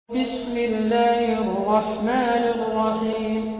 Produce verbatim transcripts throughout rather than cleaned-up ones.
بسم الله الرحمن الرحيم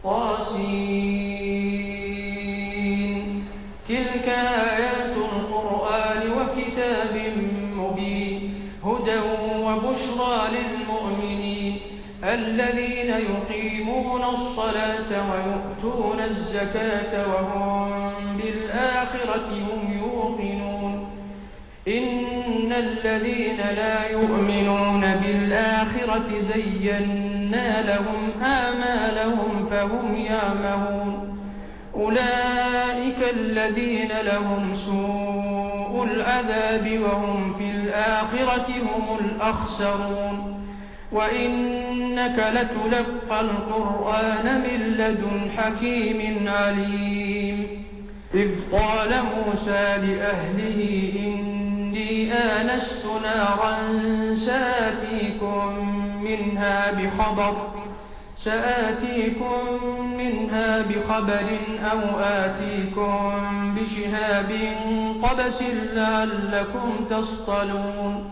طاسين تلك آيات القرآن وكتاب مبين هدى وبشرى للمؤمنين الذين يقيمون الصلاة ويؤتون الزكاة وهم بالآخرة هم يوقنون إن الذين لا يؤمنون بالآخرة زينا لهم آمالهم فهم يعمهون أولئك الذين لهم سوء العذاب وهم في الآخرة هم الأخسرون وإنك لتلقى القرآن من لدن حكيم عليم إذ قال موسى لأهله إني آنست نارا سآتيكم منها بخبر سآتيكم منها بخبر أو آتيكم بشهاب قبس لعلكم تصطلون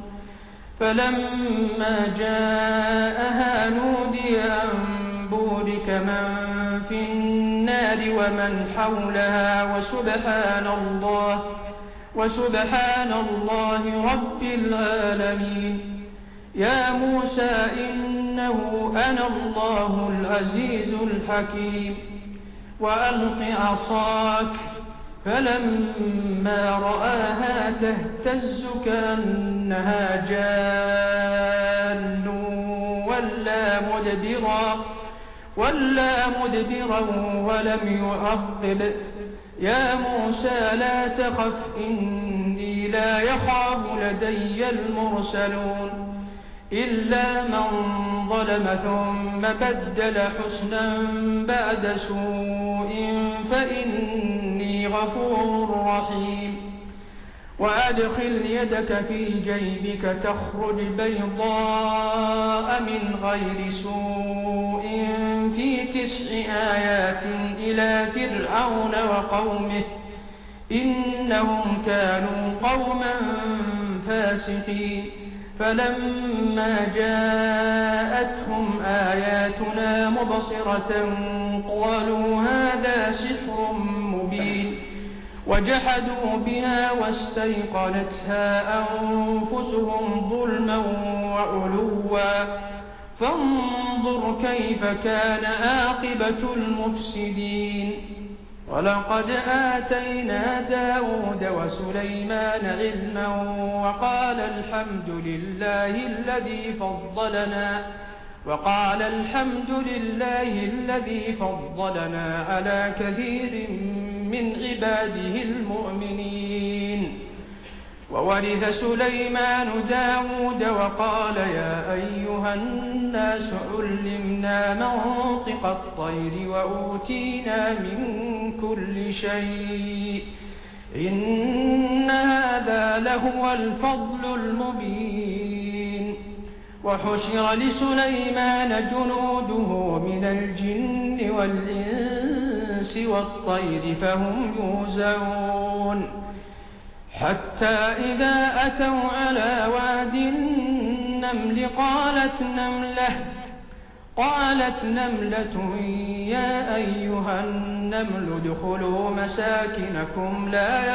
فلما جاءها نودي أن بورك من في النار ومن حولها وسبحان الله وسبحان الله رب العالمين يا موسى إنه أنا الله العزيز الحكيم وألق عصاك فلما رآها تهتز كأنها جان ولا مدبرا ولا مدبرا ولم يعقب يا موسى لا تخف إني لا يخاف لدي المرسلون إلا من ظلم ثم بدل حسنا بعد سوء فإني غفور رحيم وأدخل يدك في جيبك تخرج بيضاء من غير سوء في تسع آيات إلى فرعون وقومه إنهم كانوا قوما فاسقين فلما جاءتهم آياتنا مبصرة قالوا هذا سحر مبين وجحدوا بها واستيقنتها أنفسهم ظلما وعلوا فانظر كيف كان عاقبة المفسدين ولقد آتينا داود وسليمان علما وقال الحمد لله الذي فضلنا وقال الحمد لله الذي فضلنا على كثير من عباده المؤمنين وورث سليمان داود وقال يا أيها الناس علمنا منطق الطير وأوتينا من كل شيء إن هذا لهو الفضل المبين وحشر لسليمان جنوده من الجن والإنس والطير فهم يوزعون حتى إذا أتوا على واد النمل قالت نملة قالت نملة يا أيها النمل ادخلوا مساكنكم لا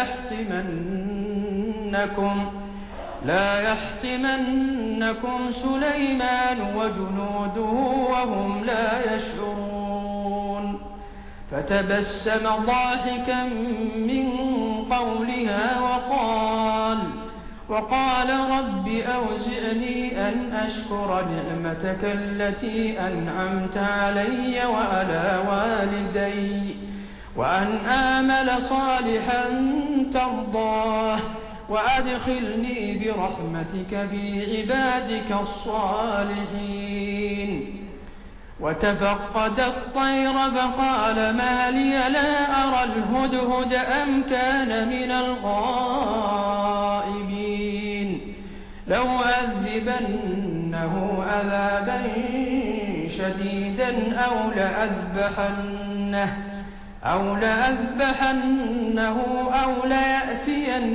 يحطمنكم لا يحطمنكم سليمان وجنوده وهم لا يشعرون فتبسم ضاحكا من قولها وقال وقال رب أوزعني أن أشكر نعمتك التي أنعمت علي وعلى والدي وأن آمل صالحا ترضاه وأدخلني برحمتك في عبادك الصالحين وتفقد الطير فقال ما لي لا أرى الهدهد أم كان من الغائبين لو أذبنه عذابا شديدا أو لأذبحنه أو لأذبحنه أو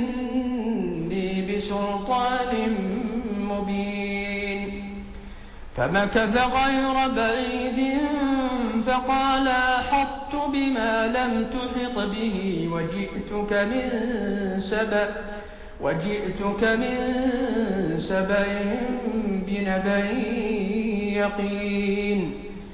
ليأتيني بسلطان مبين فمكث غير بعيد فقال أحطت بما لم تحط به وجئتك من سبأ وجئتك من سبأ بنبأ يقين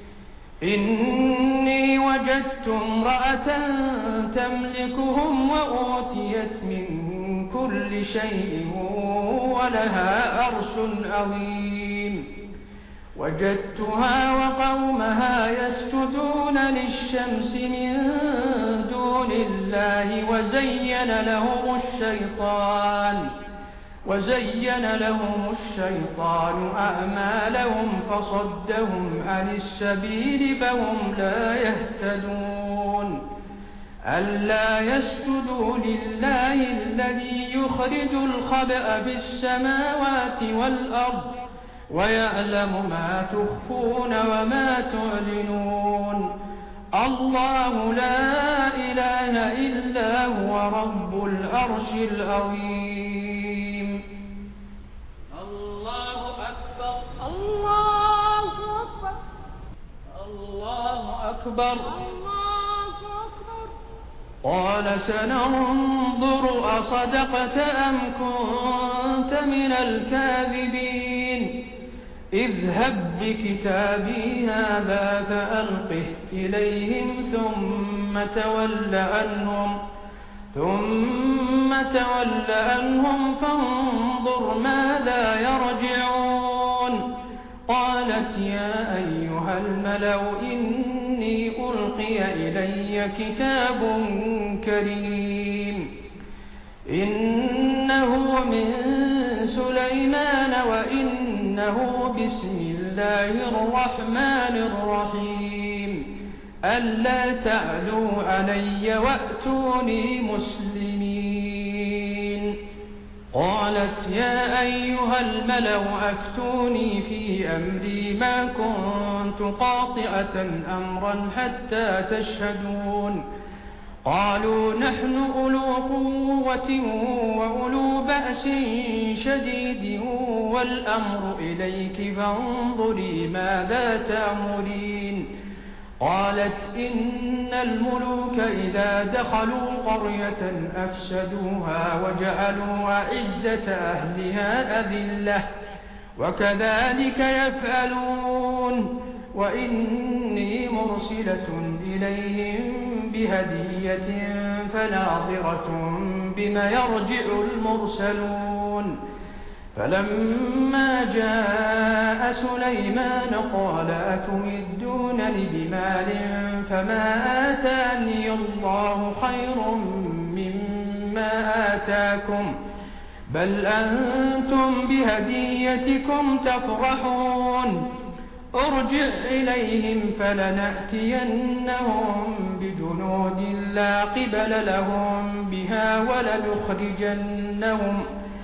إني وجدت امرأة تملكهم وأوتيت من كل شيء ولها عرش عظيم وجدتها وقومها يسجدون للشمس من دون الله وزين لهم الشيطان وزين لهم الشيطان أعمالهم فصدهم عن السبيل فهم لا يهتدون ألا يسجدوا لله الذي يخرج الخبأ في السماوات والأرض ويعلم ما تخفون وما تعلنون الله لا إله إلا هو رب العرش العظيم. الله أكبر الله أكبر الله أكبر قال سننظر أصدقت أم كنت من الكاذبين اذهب بكتابي هذا فألقه إليهم ثم تول عنهم ثم تول عنهم فانظر ماذا يرجعون قالت يا أيها الملأ إني ألقي إلي كتاب كريم إنه من سليمان وإنه بسم الله الرحمن الرحيم ألا تعلوا علي وأتوني مسلمين قالت يا أيها الملأ أفتوني في أمري ما كنت قاطعة أمرا حتى تشهدون قالوا نحن أولو قوة وأولو بأس شديد والأمر إليك فانظري ماذا تأمرين قالت إن الملوك إذا دخلوا قرية أفسدوها وجعلوا أعزة أهلها أذلة وكذلك يفعلون وإني مرسلة إليهم بهدية فناظرة بما يرجع المرسلون فلما جاء سليمان قال أتمدونني بمال فما آتاني الله خير مما آتاكم بل أنتم بهديتكم تفرحون ارجع إليهم فلنأتينهم بجنود لا قبل لهم بها ولنخرجنهم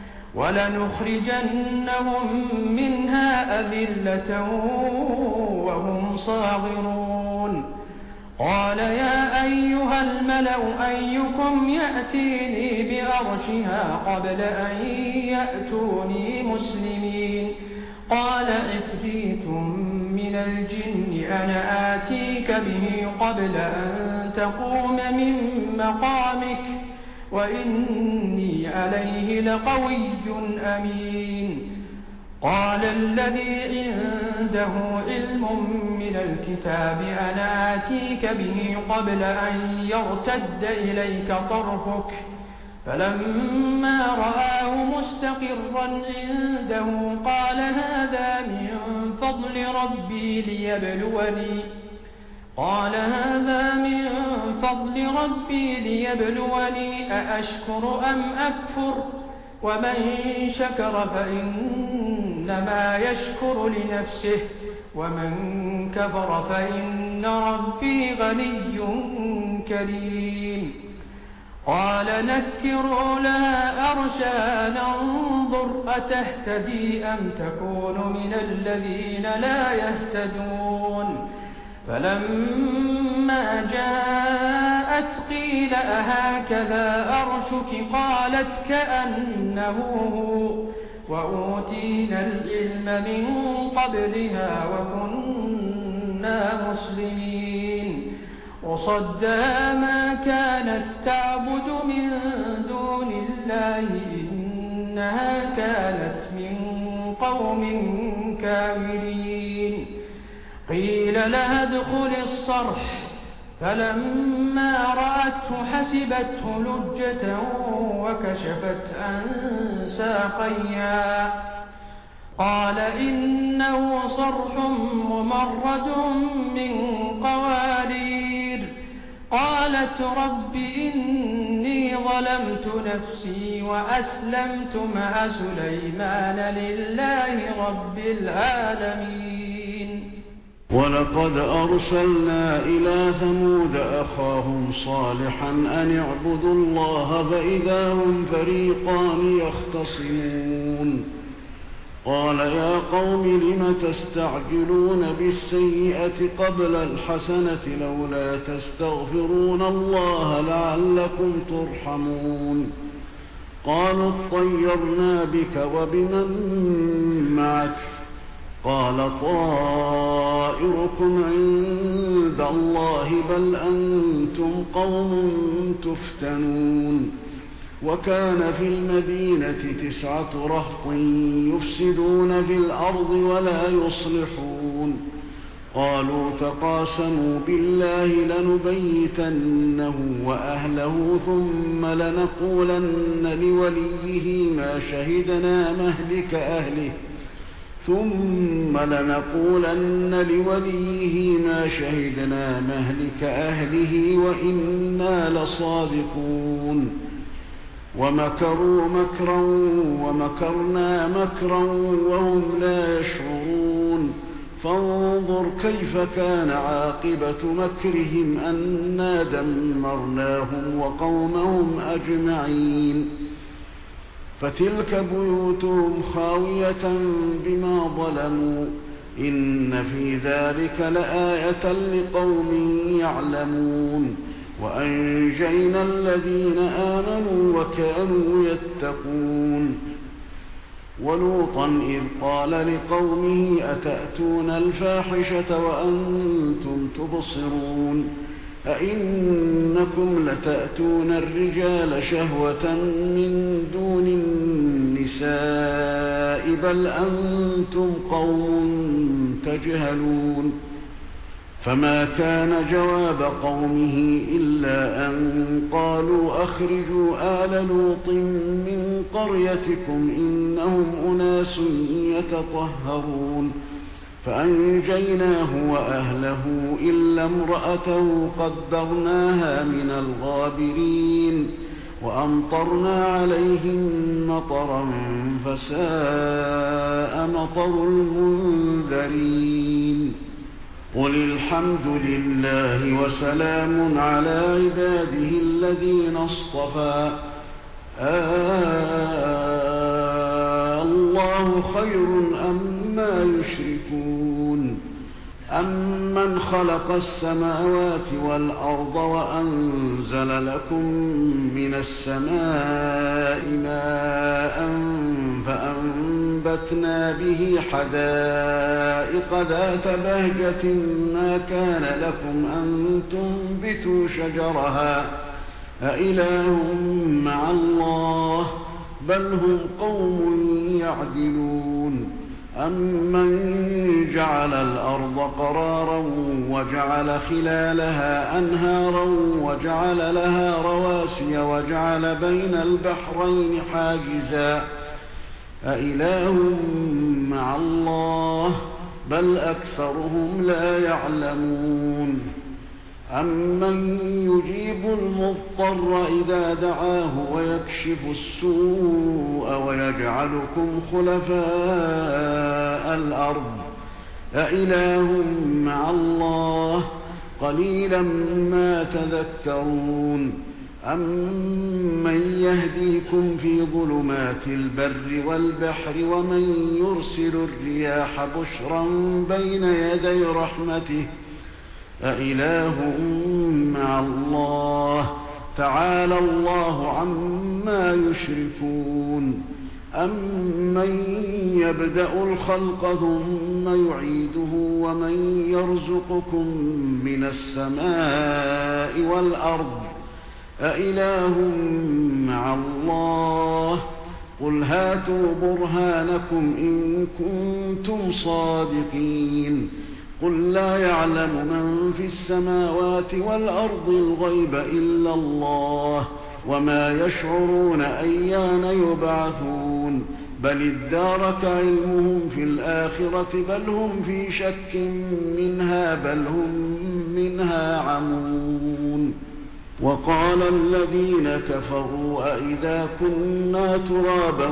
ولنخرجنهم منها أذلة وهم صاغرون قال يا أيها الملأ أيكم يأتيني بأرشها قبل أن يأتوني مسلمين قال عفريت من الجن أنا آتيك به قبل أن تقوم من مقامك وإني عليه لقوي أمين قال الذي عنده علم من الكتاب أنا آتيك به قبل أن يرتد إليك طرفك فلما رآه مستقرا عنده قال هذا من فضل ربي ليبلوني قال هذا من فضل ربي ليبلوني أأشكر أم أكفر ومن شكر فإنما يشكر لنفسه ومن كفر فإن ربي غني كريم قال نكروا لها عرشها ننظر أتهتدي أم تكون من الذين لا يهتدون فلما جاءت قيل أهكذا عرشك قالت كأنه هو وأوتينا العلم من قبلها وكنا مسلمين وصدها ما كانت تعبد من دون الله إنها كانت من قوم كافرين قيل لها ادخل الصرح فلما رأته حسبته لجة وكشفت عن ساقيها قال إنه صرح ممرد من قوارير قالت رب إني ظلمت نفسي وأسلمت مع سليمان لله رب العالمين. ولقد أرسلنا إلى ثمود أخاهم صالحا أن اعبدوا الله فإذا هم فريقان يختصمون قال يا قوم لم تستعجلون بالسيئة قبل الحسنة لولا تستغفرون الله لعلكم ترحمون قالوا اطيرنا بك وبمن معك قال طائركم عند الله بل أنتم قوم تفتنون وكان في المدينة تسعة رهط يفسدون في الأرض ولا يصلحون قالوا تقاسموا بالله لنبيتنه وأهله ثم لنقولن لوليه ما شهدنا مهلك أهله ثم لنقولن لوليه ما شهدنا مهلك أهله وإنا لصادقون ومكروا مكرا ومكرنا مكرا وهم لا يشعرون فانظر كيف كان عاقبة مكرهم أنا دمرناهم وقومهم أجمعين فتلك بيوتهم خاوية بما ظلموا إن في ذلك لآية لقوم يعلمون وأنجينا الذين آمنوا وكانوا يتقون ولوطا إذ قال لقومه أتأتون الفاحشة وأنتم تبصرون أئنكم لتأتون الرجال شهوة من دون النساء بل أنتم قوم تجهلون فما كان جواب قومه إلا أن قالوا أخرجوا آل لوط من قريتكم إنهم أناس يتطهرون فأنجيناه وأهله إلا امرأته قدرناها من الغابرين وأمطرنا عليهم مطرا فساء مطر المنذرين قل الحمد لله وسلام على عباده الذين اصطفى آه الله خير أما يشركون أمن خلق السماوات والأرض وأنزل لكم من السماء ماء فأنبتنا به حدائق ذات بهجة ما كان لكم أن تنبتوا شجرها أإله مع الله بل هم قوم يعدلون أمن جعل الأرض قرارا وجعل خلالها أنهارا وجعل لها رواسي وجعل بين البحرين حاجزا أإله مع الله بل أكثرهم لا يعلمون أمن يجيب المضطر إذا دعاه ويكشف السوء ويجعلكم خلفاء الأرض أإله مع الله قليلا ما تذكرون أمن يهديكم في ظلمات البر والبحر ومن يرسل الرياح بشرا بين يدي رحمته أإله مع الله تعالى الله عما يشركون أَمَّن يَبْدَأُ الْخَلْقَ ثُمَّ يُعِيدُهُ وَمَن يَرْزُقُكُم مِّنَ السَّمَاءِ وَالْأَرْضِ أَإِلَٰهٌ مَّعَ اللَّهِ قُلْ هَاتُوا بُرْهَانَكُمْ إِن كُنتُمْ صَادِقِينَ قُل لَّا يَعْلَمُ مَن فِي السَّمَاوَاتِ وَالْأَرْضِ الْغَيْبَ إِلَّا اللَّهُ وَمَا يَشْعُرُونَ أَيَّانَ يُبْعَثُونَ بَلِ ادَّارَكَ عِلْمُهُمْ فِي الْآخِرَةِ بَلْ هُمْ فِي شَكٍّ مِّنْهَا بَلْ هُم مِّنْهَا عَمُونَ وَقَالَ الَّذِينَ كَفَرُوا أَإِذَا كُنَّا تُرَابًا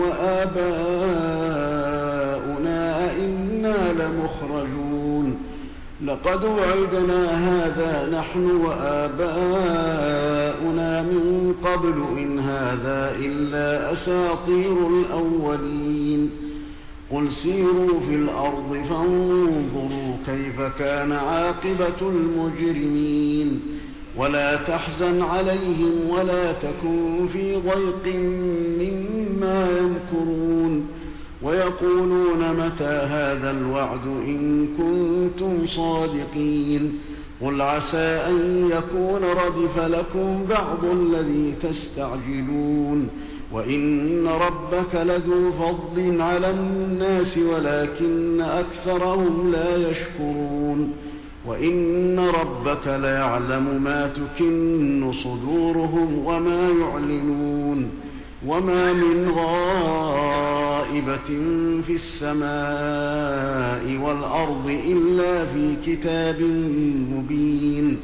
وَآبَاؤُنَا أَإِنَّا لَمُخْرَجُونَ لَقَدْ وَعِدْنَا هَٰذَا نَحْنُ وَآبَاؤُنَا مِن قَبْلُ إِنْ هَٰذَا إِلَّا أَسَاطِيرُ الْأَوَّلِينَ قُلْ سِيرُوا فِي الْأَرْضِ فَانظُرُوا كَيْفَ كَانَ عَاقِبَةُ الْمُجْرِمِينَ وَلَا تَحْزَنْ عَلَيْهِمْ وَلَا تَكُن فِي ضَيْقٍ مِّمَّا يَمْكُرُونَ وَيَقُولُونَ مَتَىٰ هَٰذَا الْوَعْدُ إِن كُنتُمْ صَادِقِينَ قُلْ عَسَىٰ أَن يَكُونَ رَدِفَ لَكُم بَعْضُ الَّذِي تَسْتَعْجِلُونَ وَإِنَّ رَبَّكَ لَذُو فَضْلٍ عَلَى النَّاسِ وَلَٰكِنَّ أَكْثَرَهُمْ لَا يَشْكُرُونَ وَإِنَّ رَبَّكَ لَيَعْلَمُ مَا تُكِنُّ صُدُورُهُمْ وَمَا يُعْلِنُونَ وَمَا مِنْ غَائِبَةٍ فِي السَّمَاءِ وَالْأَرْضِ إِلَّا فِي كِتَابٍ مُّبِينٍ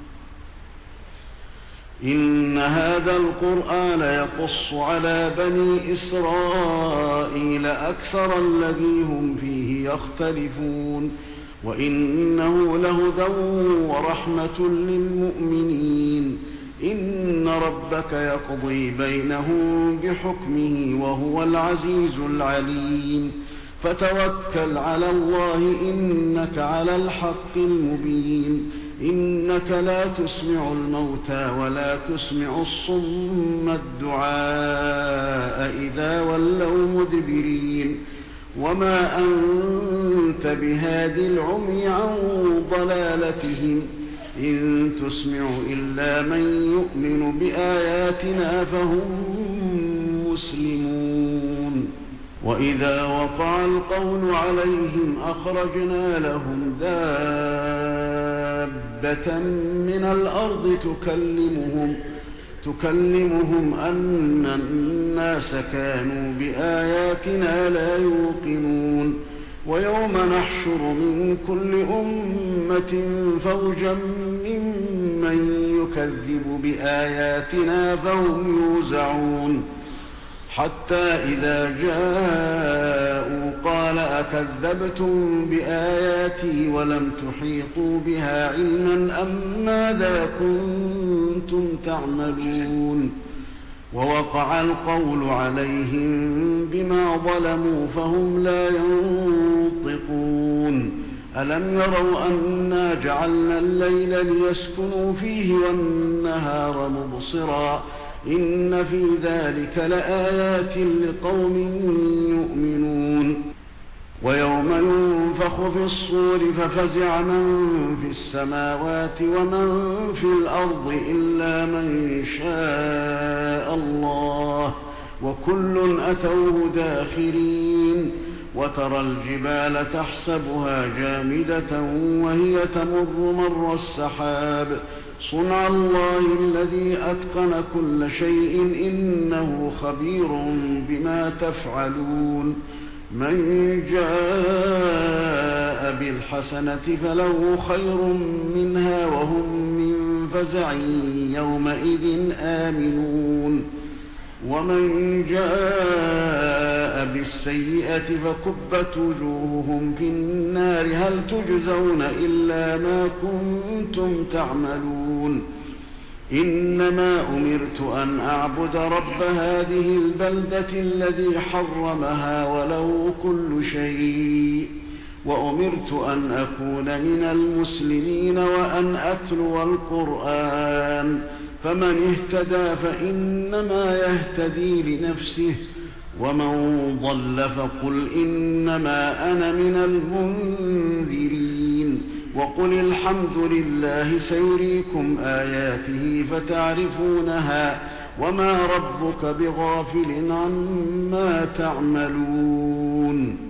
إِنَّ هَٰذَا الْقُرْآنَ يَقُصُّ عَلَىٰ بَنِي إِسْرَائِيلَ أَكْثَرَ الَّذِي هُمْ فِيهِ يَخْتَلِفُونَ وَإِنَّهُ لَهُدًى وَرَحْمَةٌ لِّلْمُؤْمِنِينَ إِنَّ رَبَّكَ يَقْضِي بَيْنَهُم بِحُكْمِهِ وَهُوَ الْعَزِيزُ الْعَلِيمُ فَتَوَكَّلْ عَلَى اللَّهِ إِنَّكَ عَلَى الْحَقِّ الْمُبِينِ إِنَّكَ لَا تُسْمِعُ الْمَوْتَىٰ وَلَا تُسْمِعُ الصُّمَّ الدُّعَاءَ إِذَا وَلَّوْا مُدْبِرِينَ وَمَا أَنتَ بِهَادِ الْعُمْيِ عَن ضَلَالَتِهِمْ إِن تُسْمِعُ إِلَّا مَن يُؤْمِنُ بِآيَاتِنَا فَهُم مُّسْلِمُونَ وَإِذَا وَقَعَ الْقَوْلُ عَلَيْهِمْ أَخْرَجْنَا لَهُمْ دَابَّةً مِّنَ الْأَرْضِ تُكَلِّمُهُمْ تكلمهم أن الناس كانوا بآياتنا لا يوقنون ويوم نحشر من كل أمة فوجا ممن يكذب بآياتنا فهم يوزعون حتى إذا جاءوا قال أكذبتم بآياتي ولم تحيطوا بها علما أم ماذا كنتم تعملون ووقع القول عليهم بما ظلموا فهم لا ينطقون ألم يروا أنا جعلنا الليل ليسكنوا فيه والنهار مبصرا إن في ذلك لآيات لقوم يؤمنون ويوم ينفخ في الصور ففزع من في السماوات ومن في الأرض إلا من شاء الله وكل أتوه داخرين وترى الجبال تحسبها جامدة وهي تمر مر السحاب صنع الله الذي أتقن كل شيء إنه خبير بما تفعلون من جاء بالحسنة فله خير منها وهم من فزع يومئذ آمنون ومن جاء بالسيئة فكبت وجوههم في النار هل تجزون إلا ما كنتم تعملون إنما أمرت أن أعبد رب هذه البلدة الذي حرمها وله كل شيء وأمرت أن أكون من المسلمين وأن أتلو القرآن فمن اهتدى فإنما يهتدي لنفسه ومن ضل فقل إنما أنا من المنذرين وقل الحمد لله سيريكم آياته فتعرفونها وما ربك بغافل عما تعملون